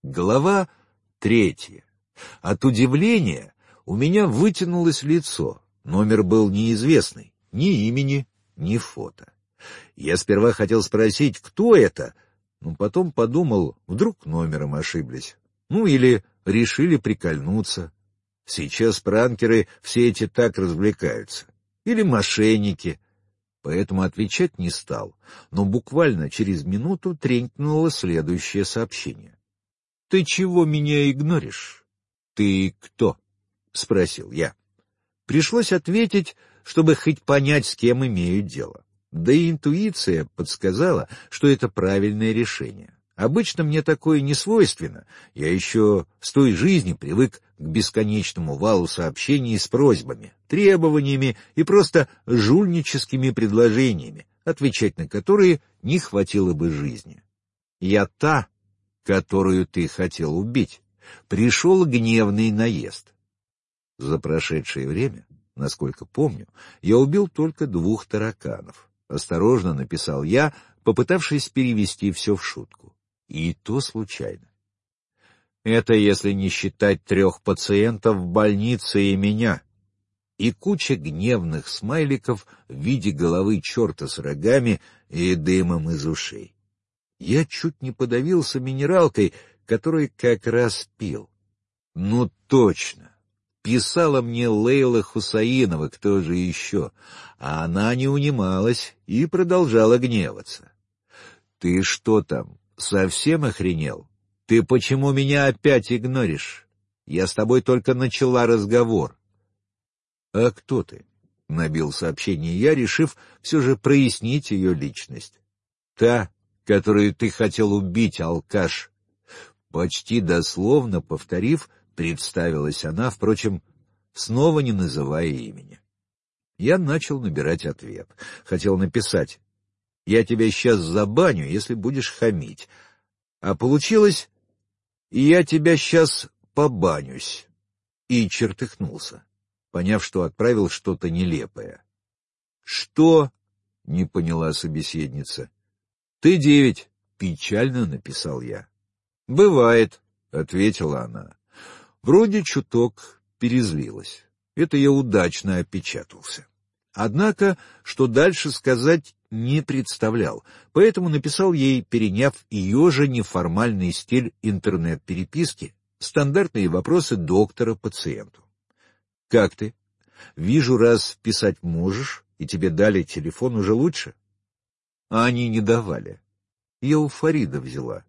Глава 3. От удивления у меня вытянулось лицо. Номер был неизвестный, ни имени, ни фото. Я сперва хотел спросить, кто это, но потом подумал, вдруг номером ошиблись. Или решили прикольнуться. Сейчас пранкеры все эти так развлекаются. Или мошенники. Поэтому отвечать не стал, но буквально через минуту тренькнуло следующее сообщение. «Ты чего меня игноришь? Ты кто?» — спросил я. Пришлось ответить, чтобы хоть понять, с кем имею дело. Да и интуиция подсказала, что это правильное решение. Обычно мне такое не свойственно. Я еще с той жизни привык к бесконечному валу сообщений с просьбами, требованиями и просто жульническими предложениями, отвечать на которые не хватило бы жизни. «Я та, которую ты хотел убить». Пришел гневный наезд. За прошедшее время, насколько помню, я убил только 2 тараканов. Осторожно написал я, попытавшись перевести все в шутку. И то случайно. Это если не считать 3 пациентов в больнице и меня. И куча гневных смайликов в виде головы черта с рогами и дымом из ушей. Я чуть не подавился минералкой, которой как раз пил. Ну точно. Писала мне Лейла Хусаинова, кто же еще, а она не унималась и продолжала гневаться. «Ты что там, совсем охренел? Ты почему меня опять игноришь? Я с тобой только начала разговор». «А кто ты?» — набил сообщение я, решив все же прояснить ее личность. «Та, которую ты хотел убить, алкаш». Почти дословно повторив, представилась она, впрочем, снова не называя имени. Я начал набирать ответ. Хотел написать: «Я тебя сейчас забаню, если будешь хамить». А получилось: «Я тебя сейчас побанюсь». И чертыхнулся, поняв, что отправил что-то нелепое. «Что?» — не поняла собеседница. «Ты 9», — печально написал я. «Бывает», — ответила она. Вроде чуток перезлилась. Это я удачно опечатался. Однако, что дальше сказать, не представлял, поэтому написал ей, переняв ее же неформальный стиль интернет-переписки, стандартные вопросы доктора пациенту. «Как ты? Вижу, раз писать можешь, и тебе дали телефон, уже лучше?» А они не давали. Я у Фарида взяла.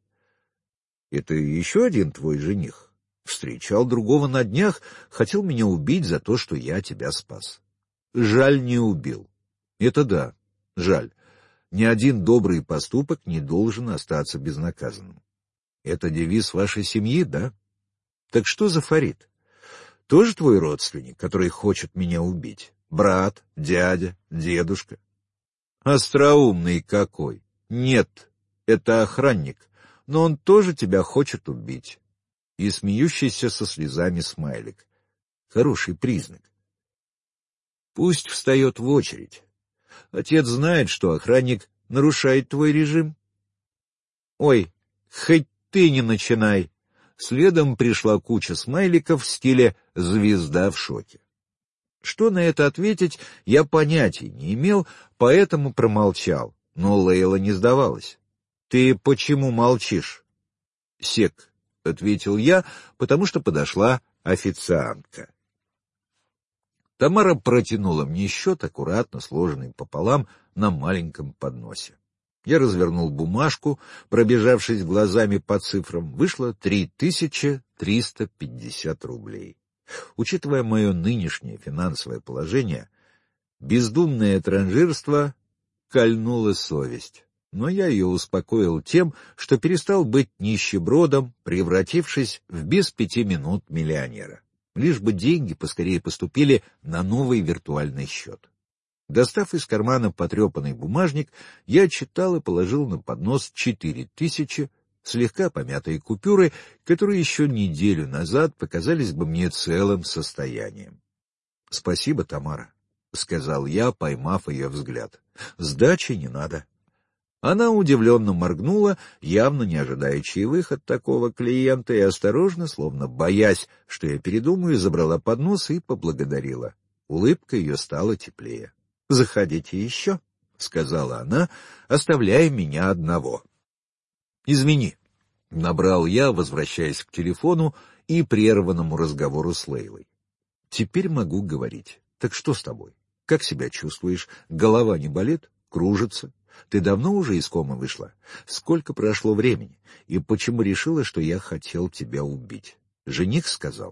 «Это еще один твой жених? Встречал другого на днях, хотел меня убить за то, что я тебя спас». «Жаль, не убил». «Это да, жаль. Ни один добрый поступок не должен остаться безнаказанным». «Это девиз вашей семьи, да? Так что за Фарид? Тоже твой родственник, который хочет меня убить? Брат, дядя, дедушка?» «Остроумный какой! Нет, это охранник, но он тоже тебя хочет убить». И смеющийся со слезами смайлик. Хороший признак. Пусть встает в очередь. Отец знает, что охранник нарушает твой режим. «Ой, хоть ты не начинай». Следом пришла куча смайликов в стиле «звезда в шоке». Что на это ответить, я понятия не имел, поэтому промолчал, но Лейла не сдавалась. «Ты почему молчишь?» «Сек», — ответил я, потому что подошла официантка. Тамара протянула мне счет, аккуратно сложенный пополам на маленьком подносе. Я развернул бумажку, пробежавшись глазами по цифрам, вышло 3350 рублей. Учитывая мое нынешнее финансовое положение, бездумное транжирство кольнуло совесть. Но я ее успокоил тем, что перестал быть нищебродом, превратившись в без 5 минут миллионера. Лишь бы деньги поскорее поступили на новый виртуальный счет. Достав из кармана потрепанный бумажник, я читал и положил на поднос 4000 слегка помятые купюры, которые еще неделю назад показались бы мне целым состоянием. — Спасибо, Тамара, — сказал я, поймав ее взгляд. — Сдачи не надо. Она удивленно моргнула, явно не ожидая чаевых от такого клиента, и осторожно, словно боясь, что я передумаю, забрала поднос и поблагодарила. Улыбка ее стала теплее. — Заходите еще, — сказала она, оставляя меня одного. — Извини, — набрал я, возвращаясь к телефону и прерванному разговору с Лейлой. — Теперь могу говорить. Так что с тобой? Как себя чувствуешь? Голова не болит? Кружится? Ты давно уже из комы вышла? Сколько прошло времени? И почему решила, что я хотел тебя убить? Жених сказал.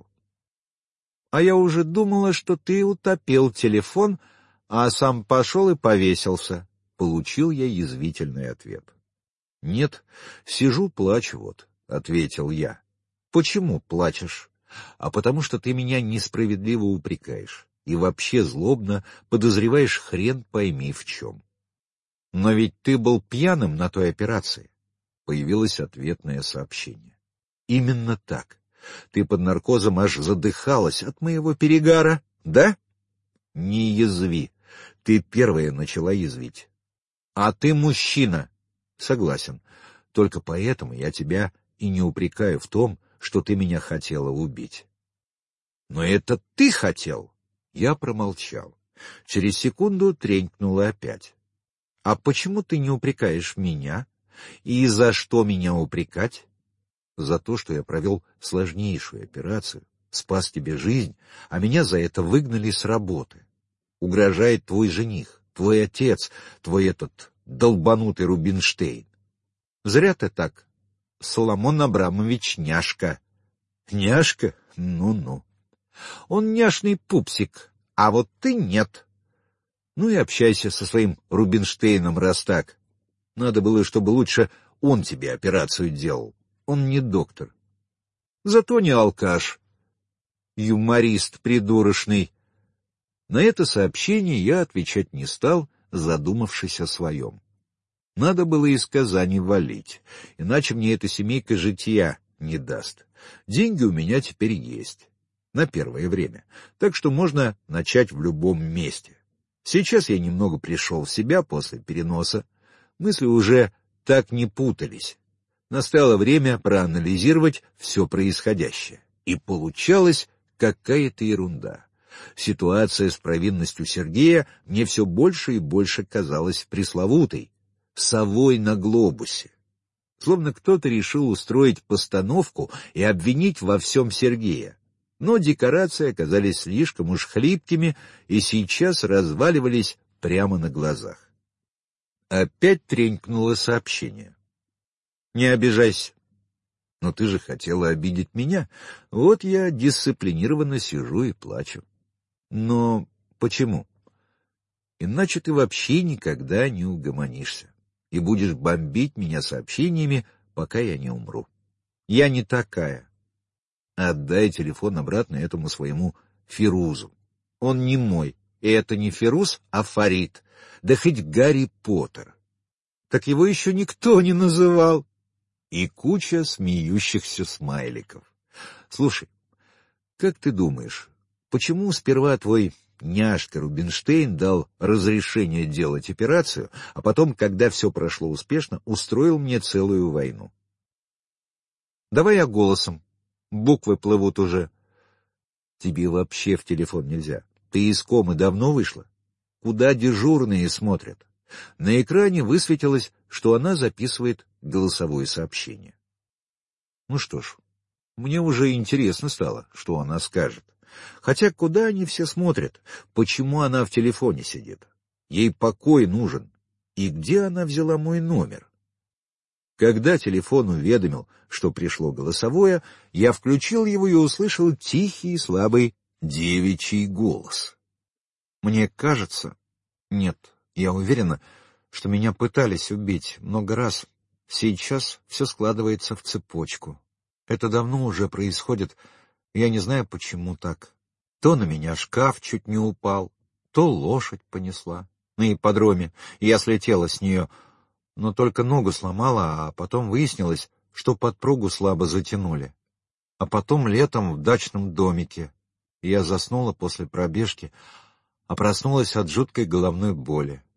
А я уже думала, что ты утопил телефон, а сам пошел и повесился. Получил я язвительный ответ. Нет, сижу, плачу вот, — ответил я. Почему плачешь? А потому что ты меня несправедливо упрекаешь и вообще злобно подозреваешь хрен пойми в чем. Но ведь ты был пьяным на той операции. Появилось ответное сообщение. Именно так. Ты под наркозом аж задыхалась от моего перегара, да? Не язви. Ты первая начала язвить. А ты мужчина. Согласен. Только поэтому я тебя и не упрекаю в том, что ты меня хотела убить. Но это ты хотел. Я промолчал. Через секунду тренькнуло опять. А почему ты не упрекаешь меня? И за что меня упрекать? За то, что я провел сложнейшую операцию, спас тебе жизнь, а меня за это выгнали с работы. Угрожает твой жених, твой отец, твой этот долбанутый Рубинштейн. Зря ты так. Соломон Абрамович няшка. Няшка? Ну-ну. Он няшный пупсик, а вот ты нет. Ну и общайся со своим Рубинштейном, раз так. Надо было, чтобы лучше он тебе операцию делал. Он не доктор. Зато не алкаш. Юморист придурочный. На это сообщение я отвечать не стал, задумавшись о своем. Надо было из Казани валить, иначе мне эта семейка житья не даст. Деньги у меня теперь есть. На первое время. Так что можно начать в любом месте. Сейчас я немного пришел в себя после переноса. Мысли уже так не путались. Настало время проанализировать все происходящее. И получалась какая-то ерунда. Ситуация с провинностью Сергея мне все больше и больше казалась пресловутой, совой на глобусе. Словно кто-то решил устроить постановку и обвинить во всем Сергея. Но декорации оказались слишком уж хлипкими и сейчас разваливались прямо на глазах. Опять тренькнуло сообщение. «Не обижайся. Но ты же хотела обидеть меня. Вот я дисциплинированно сижу и плачу. Но почему? Иначе ты вообще никогда не угомонишься и будешь бомбить меня сообщениями, пока я не умру. Я не такая. Отдай телефон обратно этому своему Фирузу. Он не мой, и это не Фируз, а Фарид, да хоть Гарри Поттер. Так его еще никто не называл». И куча смеющихся смайликов. Слушай, как ты думаешь, почему сперва твой няшка Рубинштейн дал разрешение делать операцию, а потом, когда все прошло успешно, устроил мне целую войну? Давай я голосом. Буквы плывут уже. Тебе вообще в телефон нельзя. Ты из комы давно вышла? Куда дежурные смотрят? На экране высветилось, что она записывает голосовое сообщение. Ну что ж, мне уже интересно стало, что она скажет. Хотя куда они все смотрят? Почему она в телефоне сидит? Ей покой нужен. И где она взяла мой номер? Когда телефон уведомил, что пришло голосовое, я включил его и услышал тихий и слабый девичий голос. Мне кажется... Нет, я уверена, что меня пытались убить много раз. Сейчас все складывается в цепочку. Это давно уже происходит. Я не знаю, почему так. То на меня шкаф чуть не упал, то лошадь понесла на ипподроме, и я слетела с нее, но только ногу сломала, а потом выяснилось, что подпругу слабо затянули. А потом летом в дачном домике. Я заснула после пробежки, а проснулась от жуткой головной боли.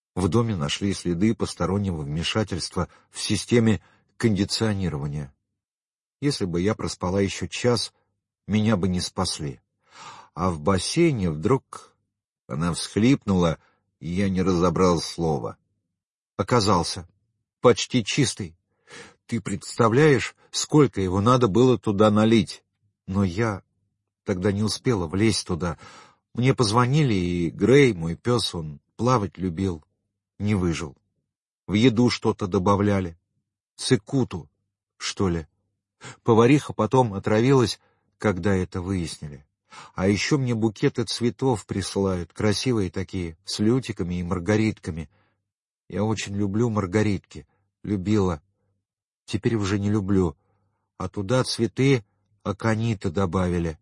В доме нашли следы постороннего вмешательства в системе кондиционирования. Если бы я проспала еще час, меня бы не спасли. А в бассейне вдруг... Она всхлипнула, и я не разобрал слова. Оказался почти чистый. Ты представляешь, сколько его надо было туда налить? Но я тогда не успела влезть туда. Мне позвонили, и Грей, мой пес, он плавать любил, не выжил. В еду что-то добавляли. Цикуту, что ли. Повариха потом отравилась, когда это выяснили. А еще мне букеты цветов присылают, красивые такие, с лютиками и маргаритками. Я очень люблю маргаритки, любила. Теперь уже не люблю. А туда цветы аконита добавили.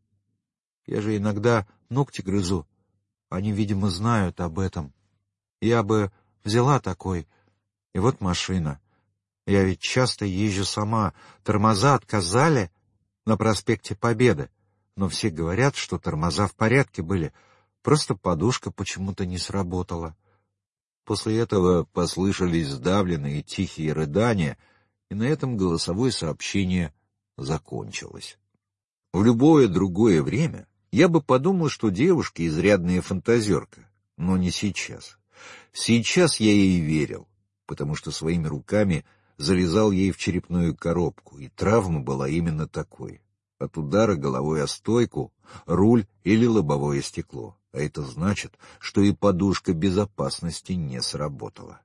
Я же иногда ногти грызу. Они, видимо, знают об этом. Я бы взяла такой. И вот машина. Я ведь часто езжу сама. Тормоза отказали на проспекте Победы. Но все говорят, что тормоза в порядке были. Просто подушка почему-то не сработала. После этого послышались сдавленные тихие рыдания, и на этом голосовое сообщение закончилось. В любое другое время я бы подумал, что девушка изрядная фантазерка, но не сейчас. Сейчас я ей верил, потому что своими руками залезал ей в черепную коробку, и травма была именно такой. От удара головой о стойку, руль или лобовое стекло. А это значит, что и подушка безопасности не сработала.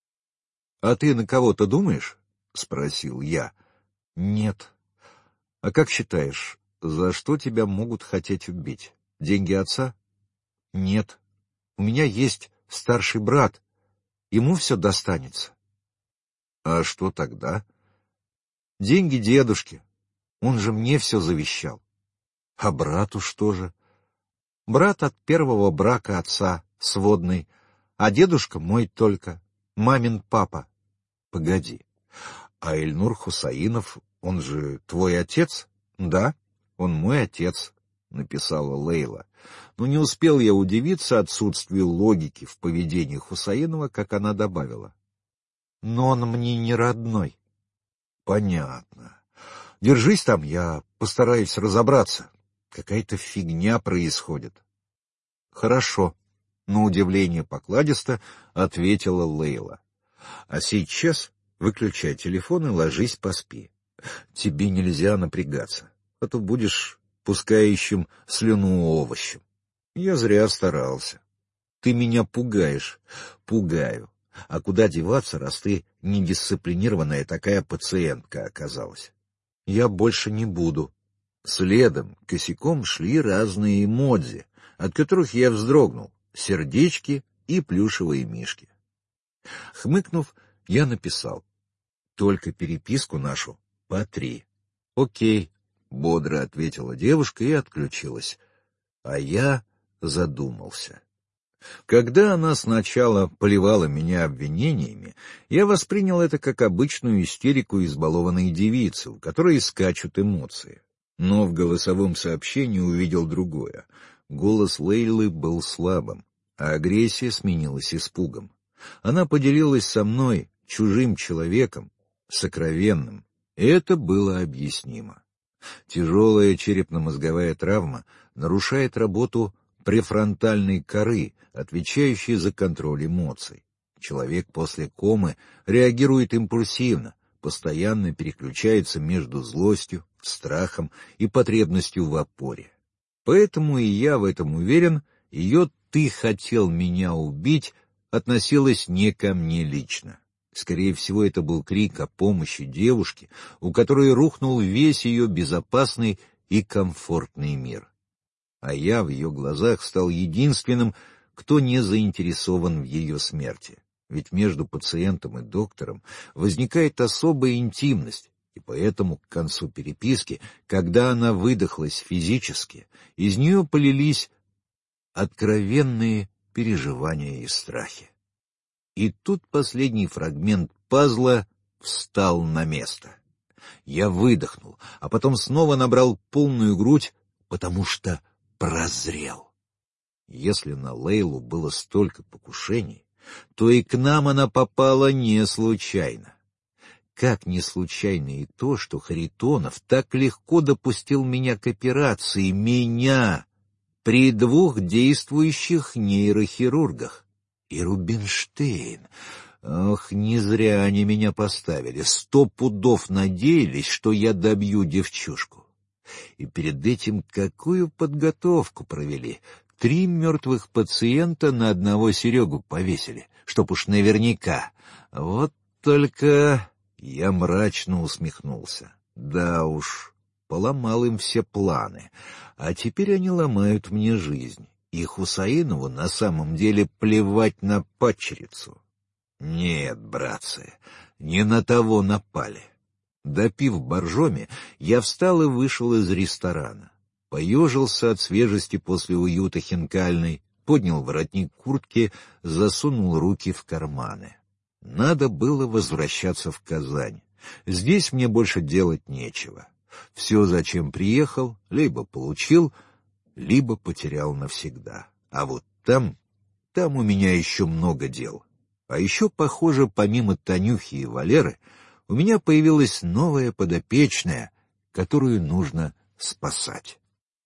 — А ты на кого-то думаешь? — спросил я. — Нет. — А как считаешь, за что тебя могут хотеть убить? Деньги отца? — Нет. У меня есть старший брат. Ему все достанется. — А что тогда? — Деньги дедушки. Он же мне все завещал. А брату что же? Брат от первого брака отца, сводный, а дедушка мой только, мамин папа. Погоди, а Эльнур Хусаинов, он же твой отец? Да, он мой отец, написала Лейла. Но не успел я удивиться отсутствию логики в поведении Хусаинова, как она добавила. Но он мне не родной. Понятно. Держись там, я постараюсь разобраться. Какая-то фигня происходит. Хорошо, на удивление покладисто ответила Лейла. А сейчас выключай телефон и ложись поспи. Тебе нельзя напрягаться, а то будешь пускающим слюну овощем. Я зря старался. Ты меня пугаешь. Пугаю. А куда деваться, раз ты недисциплинированная такая пациентка оказалась? Я больше не буду. Следом, косяком шли разные эмодзи, от которых я вздрогнул, сердечки и плюшевые мишки. Хмыкнув, я написал: только переписку нашу по 3. Окей, бодро ответила девушка и отключилась. А я задумался. Когда она сначала поливала меня обвинениями, я воспринял это как обычную истерику избалованной девицы, у которой скачут эмоции. Но в голосовом сообщении увидел другое. Голос Лейлы был слабым, а агрессия сменилась испугом. Она поделилась со мной, чужим человеком, сокровенным, и это было объяснимо. Тяжелая черепно-мозговая травма нарушает работу префронтальной коры, отвечающей за контроль эмоций. Человек после комы реагирует импульсивно, постоянно переключается между злостью, страхом и потребностью в опоре. Поэтому и я в этом уверен, ее «ты хотел меня убить» относилась не ко мне лично. Скорее всего, это был крик о помощи девушке, у которой рухнул весь ее безопасный и комфортный мир. А я в ее глазах стал единственным, кто не заинтересован в ее смерти. Ведь между пациентом и доктором возникает особая интимность, и поэтому к концу переписки, когда она выдохлась физически, из нее полились откровенные переживания и страхи. И тут последний фрагмент пазла встал на место. Я выдохнул, а потом снова набрал полную грудь, потому что прозрел. Если на Лейлу было столько покушений, то и к нам она попала не случайно. Как не случайно и то, что Харитонов так легко допустил меня к операции, меня, при 2 действующих нейрохирургах. И Рубинштейн. Ох, не зря они меня поставили. 100 пудов надеялись, что я добью девчушку. И перед этим какую подготовку провели. 3 мертвых пациента на одного Серегу повесили, чтоб уж наверняка. Вот только... Я мрачно усмехнулся. Да уж, поломал им все планы, а теперь они ломают мне жизнь. И Хусаинову на самом деле плевать на падчерицу. Нет, братцы, не на того напали. Допив боржоми, я встал и вышел из ресторана. Поежился от свежести после уюта хинкальной, поднял воротник куртки, засунул руки в карманы. Надо было возвращаться в Казань. Здесь мне больше делать нечего. Все, зачем приехал, либо получил, либо потерял навсегда. А вот там у меня еще много дел. А еще, похоже, помимо Танюхи и Валеры, у меня появилась новая подопечная, которую нужно спасать.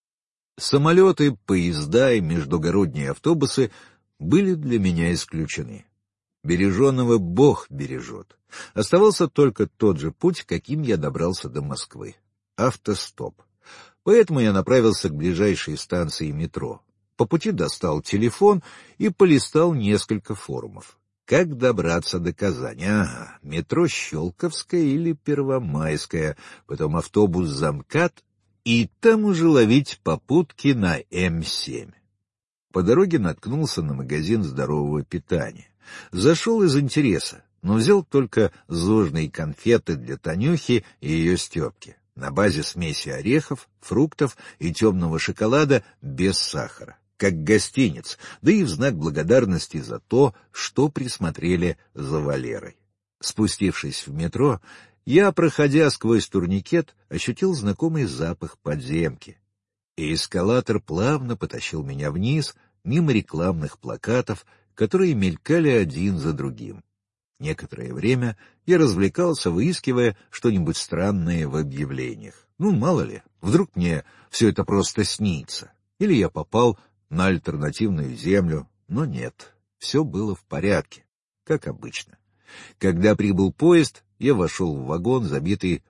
Самолеты, поезда и междугородние автобусы были для меня исключены. Береженого Бог бережет. Оставался только тот же путь, каким я добрался до Москвы. Автостоп. Поэтому я направился к ближайшей станции метро. По пути достал телефон и полистал несколько форумов. Как добраться до Казани? Ага, метро Щелковское или Первомайское, потом автобус Замкат, и там уже ловить попутки на М7. По дороге наткнулся на магазин здорового питания. Зашел из интереса, но взял только зожные конфеты для Танюхи и ее Степки на базе смеси орехов, фруктов и темного шоколада без сахара, как гостиниц, да и в знак благодарности за то, что присмотрели за Валерой. Спустившись в метро, я, проходя сквозь турникет, ощутил знакомый запах подземки, и эскалатор плавно потащил меня вниз, мимо рекламных плакатов, которые мелькали один за другим. Некоторое время я развлекался, выискивая что-нибудь странное в объявлениях. Ну, мало ли, вдруг мне все это просто снится. Или я попал на альтернативную землю. Но нет, все было в порядке, как обычно. Когда прибыл поезд, я вошел в вагон, забитый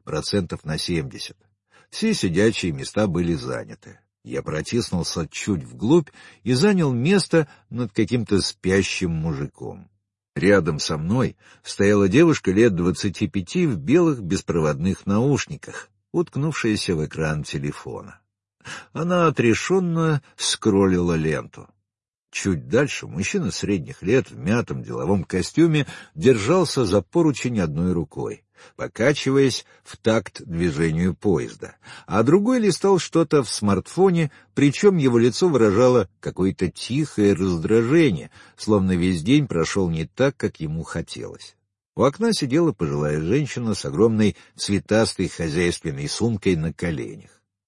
70%. Все сидячие места были заняты. Я протиснулся чуть вглубь и занял место над каким-то спящим мужиком. Рядом со мной стояла девушка лет 25 в белых беспроводных наушниках, уткнувшаяся в экран телефона. Она отрешенно скроллила ленту. Чуть дальше мужчина средних лет в мятом деловом костюме держался за поручень одной рукой, покачиваясь в такт движению поезда, а другой листал что-то в смартфоне, причем его лицо выражало какое-то тихое раздражение, словно весь день прошел не так, как ему хотелось. У окна сидела пожилая женщина с огромной цветастой хозяйственной сумкой на коленях.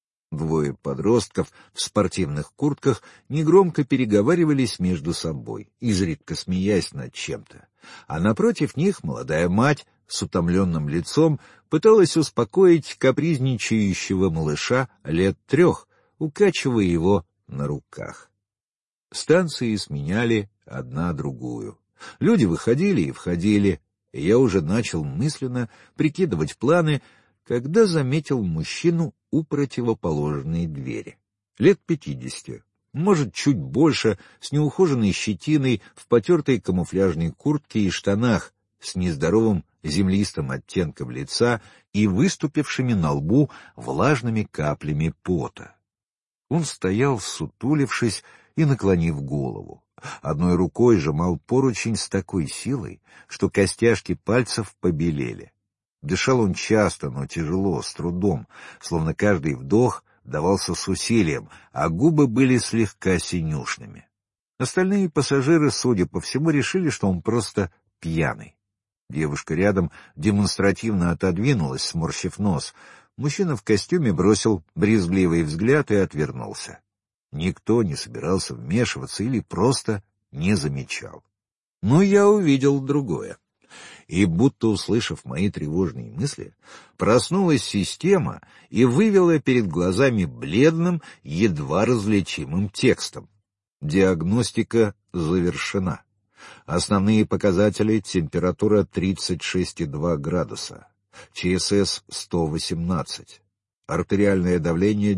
2 подростков в спортивных куртках негромко переговаривались между собой, изредка смеясь над чем-то, а напротив них молодая мать с утомленным лицом пыталась успокоить капризничающего малыша лет 3, укачивая его на руках. Станции сменяли одна другую. Люди выходили и входили, и я уже начал мысленно прикидывать планы, когда заметил мужчину у противоположной двери. Лет 50, может, чуть больше, с неухоженной щетиной, в потертой камуфляжной куртке и штанах, с нездоровым землистым оттенком лица и выступившими на лбу влажными каплями пота. Он стоял, сутулившись и наклонив голову. Одной рукой сжимал поручень с такой силой, что костяшки пальцев побелели. Дышал он часто, но тяжело, с трудом, словно каждый вдох давался с усилием, а губы были слегка синюшными. Остальные пассажиры, судя по всему, решили, что он просто пьяный. Девушка рядом демонстративно отодвинулась, сморщив нос. Мужчина в костюме бросил брезгливый взгляд и отвернулся. Никто не собирался вмешиваться или просто не замечал. Но я увидел другое. И, будто услышав мои тревожные мысли, проснулась система и вывела перед глазами бледным, едва различимым текстом: диагностика завершена. Основные показатели: температура 36,2 градуса, ЧСС 118, артериальное давление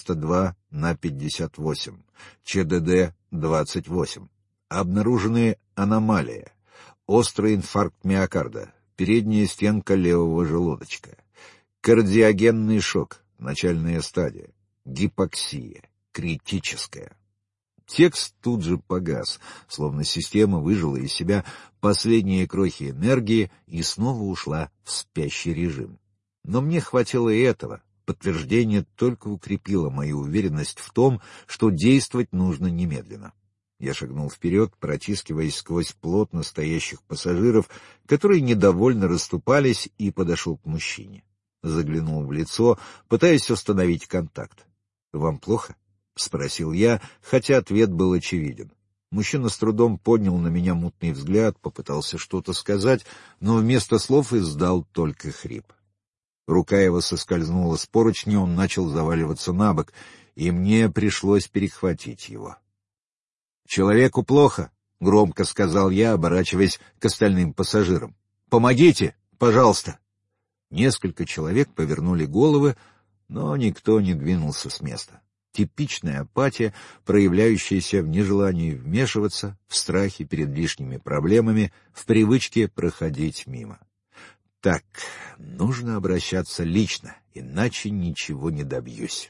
92/58, ЧДД 28. Обнаружены аномалии: острый инфаркт миокарда, передняя стенка левого желудочка, кардиогенный шок, начальная стадия, гипоксия, критическая. Текст тут же погас, словно система выжила из себя последние крохи энергии и снова ушла в спящий режим. Но мне хватило и этого. Подтверждение только укрепило мою уверенность в том, что действовать нужно немедленно. Я шагнул вперед, протискиваясь сквозь плотно стоящих пассажиров, которые недовольно расступались, и подошел к мужчине. Заглянул в лицо, пытаясь установить контакт. «Вам плохо?» — спросил я, хотя ответ был очевиден. Мужчина с трудом поднял на меня мутный взгляд, попытался что-то сказать, но вместо слов издал только хрип. Рука его соскользнула с поручня, он начал заваливаться на бок, и мне пришлось перехватить его. «Человеку плохо», — громко сказал я, оборачиваясь к остальным пассажирам. «Помогите, пожалуйста». Несколько человек повернули головы, но никто не двинулся с места. Типичная апатия, проявляющаяся в нежелании вмешиваться, в страхе перед лишними проблемами, в привычке проходить мимо. Так, нужно обращаться лично, иначе ничего не добьюсь.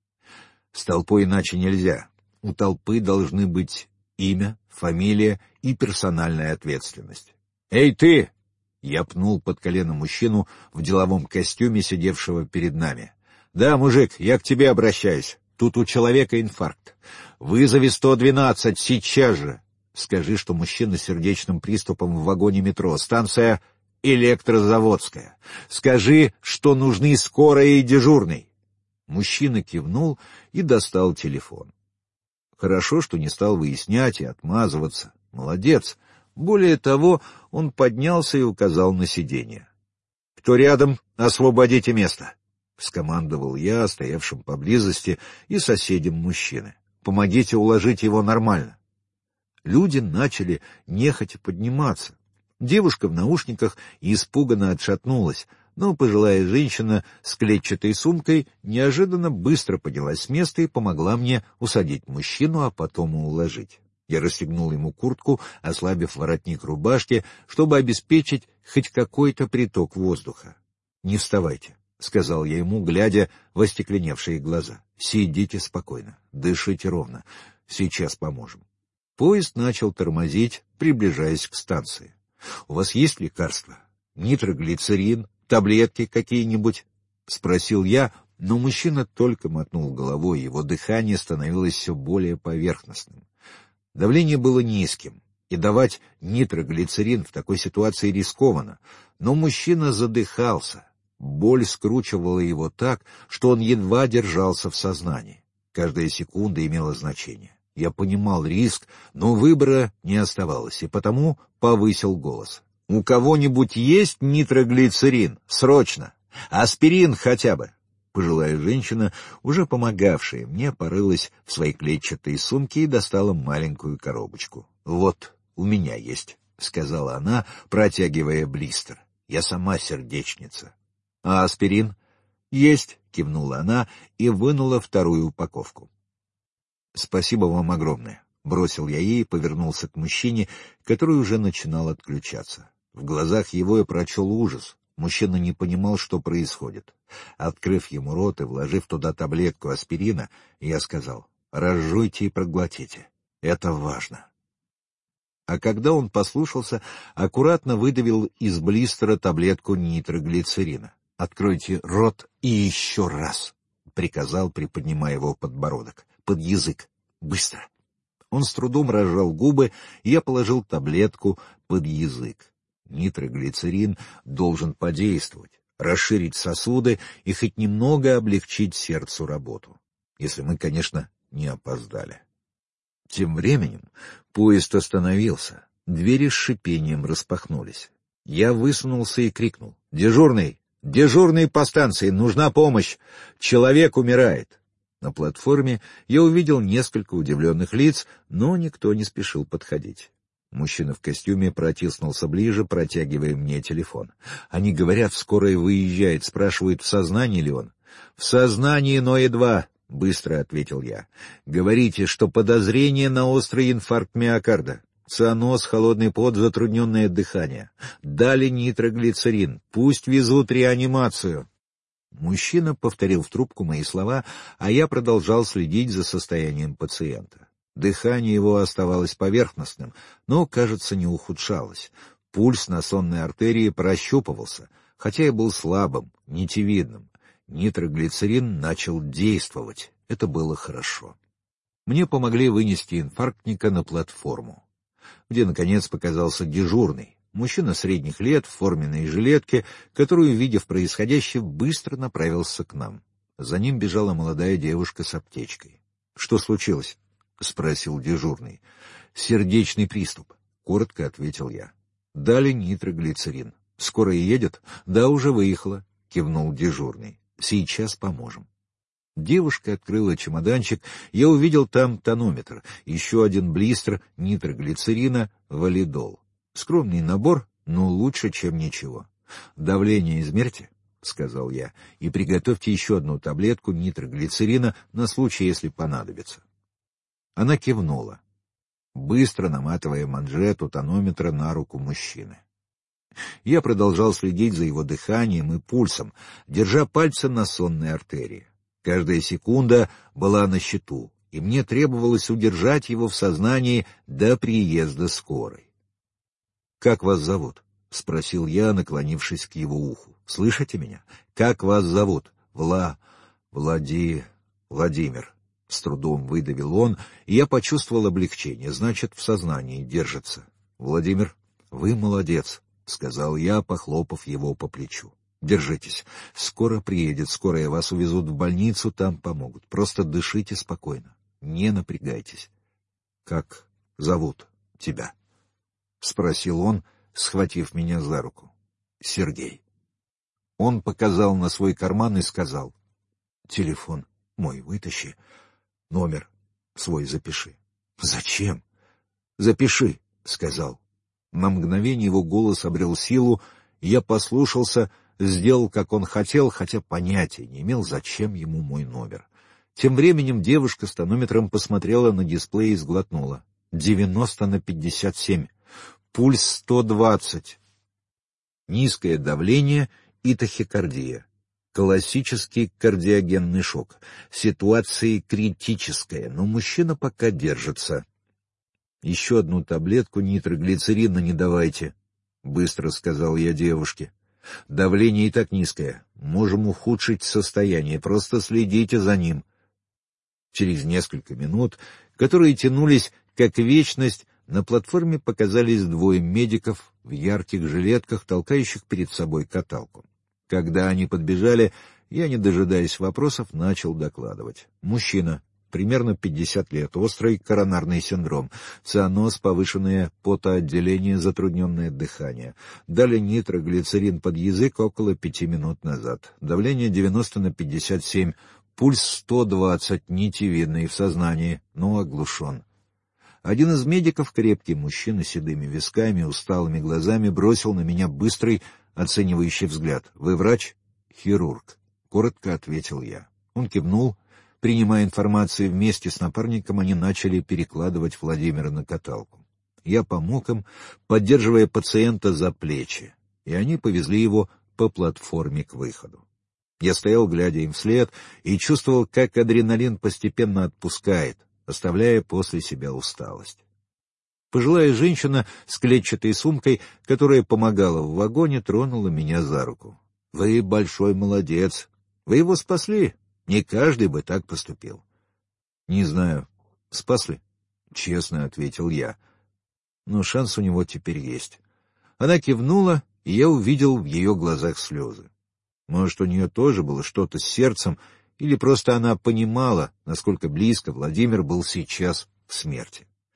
С толпой иначе нельзя. У толпы должны быть имя, фамилия и персональная ответственность. «Эй, ты!» — я пнул под колено мужчину в деловом костюме, сидевшего перед нами. «Да, мужик, я к тебе обращаюсь. Тут у человека инфаркт. Вызови 112 сейчас же. Скажи, что мужчина с сердечным приступом в вагоне метро, станция Электрозаводская. Скажи, что нужны скорая и дежурный». Мужчина кивнул и достал телефон. Хорошо, что не стал выяснять и отмазываться. Молодец. Более того, он поднялся и указал на сиденье. «Кто рядом, освободите место», — скомандовал я стоявшим поблизости и соседям мужчины. «Помогите уложить его нормально». Люди начали нехотя подниматься. Девушка в наушниках испуганно отшатнулась, но пожилая женщина с клетчатой сумкой неожиданно быстро поднялась с места и помогла мне усадить мужчину, а потом уложить. Я расстегнул ему куртку, ослабив воротник рубашки, чтобы обеспечить хоть какой-то приток воздуха. «Не вставайте», — сказал я ему, глядя в остекленевшие глаза. «Сидите спокойно, дышите ровно. Сейчас поможем». Поезд начал тормозить, приближаясь к станции. «У вас есть лекарства? Нитроглицерин, таблетки какие-нибудь?» — спросил я, но мужчина только мотнул головой, его дыхание становилось все более поверхностным. Давление было низким, и давать нитроглицерин в такой ситуации рискованно, но мужчина задыхался. Боль скручивала его так, что он едва держался в сознании. Каждая секунда имела значение. Я понимал риск, но выбора не оставалось, и потому повысил голос. «У кого-нибудь есть нитроглицерин? Срочно! Аспирин хотя бы!» Пожилая женщина, уже помогавшая мне, порылась в своей клетчатой сумке и достала маленькую коробочку. «Вот, у меня есть», — сказала она, протягивая блистер. «Я сама сердечница». «А аспирин?» «Есть», — кивнула она и вынула вторую упаковку. «Спасибо вам огромное», — бросил я ей и повернулся к мужчине, который уже начинал отключаться. В глазах его я прочел ужас. Мужчина не понимал, что происходит. Открыв ему рот и вложив туда таблетку аспирина, я сказал: «Разжуйте и проглотите. Это важно». А когда он послушался, аккуратно выдавил из блистера таблетку нитроглицерина. «Откройте рот и еще раз», — приказал, приподнимая его подбородок. «Под язык. Быстро». Он с трудом разжал губы, и я положил таблетку под язык. Нитроглицерин должен подействовать, расширить сосуды и хоть немного облегчить сердцу работу. Если мы, конечно, не опоздали. Тем временем поезд остановился. Двери с шипением распахнулись. Я высунулся и крикнул: «Дежурный! Дежурный по станции! Нужна помощь! Человек умирает!» На платформе я увидел несколько удивленных лиц, но никто не спешил подходить. Мужчина в костюме протиснулся ближе, протягивая мне телефон. «Они говорят, скорая выезжает, спрашивают, в сознании ли он». «В сознании, но едва», — быстро ответил я. «Говорите, что подозрение на острый инфаркт миокарда. Цианоз, холодный пот, затрудненное дыхание. Дали нитроглицерин. Пусть везут реанимацию». Мужчина повторил в трубку мои слова, а я продолжал следить за состоянием пациента. Дыхание его оставалось поверхностным, но, кажется, не ухудшалось. Пульс на сонной артерии прощупывался, хотя и был слабым, нитевидным. Нитроглицерин начал действовать. Это было хорошо. Мне помогли вынести инфарктника на платформу, где, наконец, показался дежурный. Мужчина средних лет в форменной жилетке, который, увидев происходящее, быстро направился к нам. За ним бежала молодая девушка с аптечкой. — Что случилось? — спросил дежурный. — Сердечный приступ, — коротко ответил я. Дали нитроглицерин. — Скорая едет? — Да, уже выехала, — кивнул дежурный. — Сейчас поможем. Девушка открыла чемоданчик, я увидел там тонометр, еще один блистер нитроглицерина, валидол. Скромный набор, но лучше, чем ничего. — Давление измерьте, — сказал я, — и приготовьте еще одну таблетку нитроглицерина на случай, если понадобится. Она кивнула, быстро наматывая манжету тонометра на руку мужчины. Я продолжал следить за его дыханием и пульсом, держа пальцы на сонной артерии. Каждая секунда была на счету, и мне требовалось удержать его в сознании до приезда скорой. — Как вас зовут? — спросил я, наклонившись к его уху. — Слышите меня? Как вас зовут? — Владимир. С трудом выдавил он, и я почувствовал облегчение. Значит, в сознании держится. — Владимир, вы молодец, — сказал я, похлопав его по плечу. — Держитесь. Скоро приедет скорая, вас увезут в больницу, там помогут. Просто дышите спокойно. Не напрягайтесь. — Как зовут тебя? — спросил он, схватив меня за руку. — Сергей. Он показал на свой карман и сказал: — Телефон мой вытащи. Номер свой запиши. — Зачем? — Запиши, — сказал. На мгновение его голос обрел силу, и я послушался, сделал, как он хотел, хотя понятия не имел, зачем ему мой номер. Тем временем девушка с тонометром посмотрела на дисплей и сглотнула. 90/57. Пульс 120. Низкое давление и тахикардия. Классический кардиогенный шок. Ситуация критическая, но мужчина пока держится. — Еще одну таблетку нитроглицерина не давайте, — быстро сказал я девушке. — Давление и так низкое. Можем ухудшить состояние. Просто следите за ним. Через несколько минут, которые тянулись как вечность, на платформе показались двое медиков в ярких жилетках, толкающих перед собой каталку. Когда они подбежали, я, не дожидаясь вопросов, начал докладывать. Мужчина, примерно 50 лет, острый коронарный синдром, цианоз, повышенное потоотделение, затрудненное дыхание. Дали нитроглицерин под язык около 5 минут назад. Давление 90/57, пульс 120, нитевидный, в сознании, но оглушен. Один из медиков, крепкий мужчина с седыми висками, усталыми глазами, бросил на меня быстрый, оценивающий взгляд. — Вы врач? — Хирург, — коротко ответил я. Он кивнул. Принимая информацию вместе с напарником, они начали перекладывать Владимира на каталку. Я помог им, поддерживая пациента за плечи, и они повезли его по платформе к выходу. Я стоял, глядя им вслед, и чувствовал, как адреналин постепенно отпускает, оставляя после себя усталость. Пожилая женщина с клетчатой сумкой, которая помогала в вагоне, тронула меня за руку. — Вы большой молодец. Вы его спасли. Не каждый бы так поступил. — Не знаю. Спасли? — честно ответил я. — Но шанс у него теперь есть. Она кивнула, и я увидел в ее глазах слезы. Может, у нее тоже было что-то с сердцем, или просто она понимала, насколько близко Владимир был сейчас к смерти.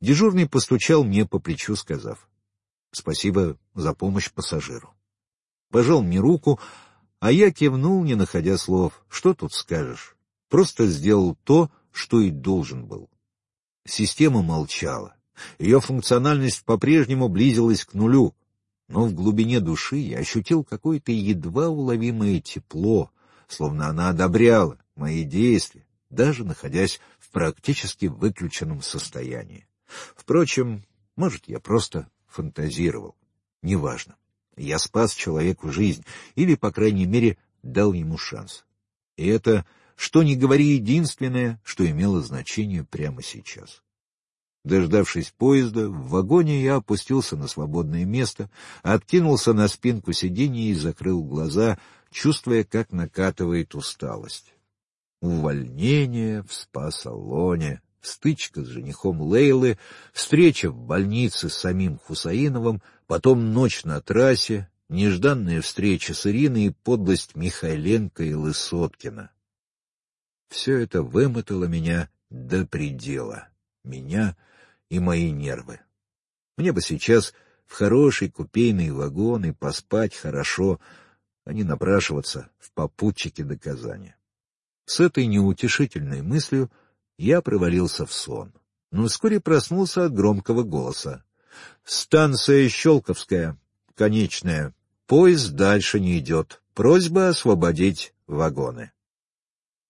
Дежурный постучал мне по плечу, сказав: «Спасибо за помощь пассажиру». Пожал мне руку, а я кивнул, не находя слов. Что тут скажешь? Просто сделал то, что и должен был. Система молчала. Ее функциональность по-прежнему близилась к нулю, но в глубине души я ощутил какое-то едва уловимое тепло, словно она одобряла мои действия, даже находясь в практически выключенном состоянии. Впрочем, может, я просто фантазировал. Неважно. Я спас человеку жизнь, или, по крайней мере, дал ему шанс. И это, что ни говори, единственное, что имело значение прямо сейчас. Дождавшись поезда, в вагоне я опустился на свободное место, откинулся на спинку сиденья и закрыл глаза, чувствуя, как накатывает усталость. Увольнение в спа-салоне, стычка с женихом Лейлы, встреча в больнице с самим Хусаиновым, потом ночь на трассе, нежданная встреча с Ириной и подлость Михайленко и Лысоткина. Все это вымотало меня до предела, меня и мои нервы. Мне бы сейчас в хороший купейный вагон и поспать хорошо, а не напрашиваться в попутчике до Казани. С этой неутешительной мыслью я провалился в сон, но вскоре проснулся от громкого голоса. «Станция Щелковская, конечная. Поезд дальше не идет. Просьба освободить вагоны».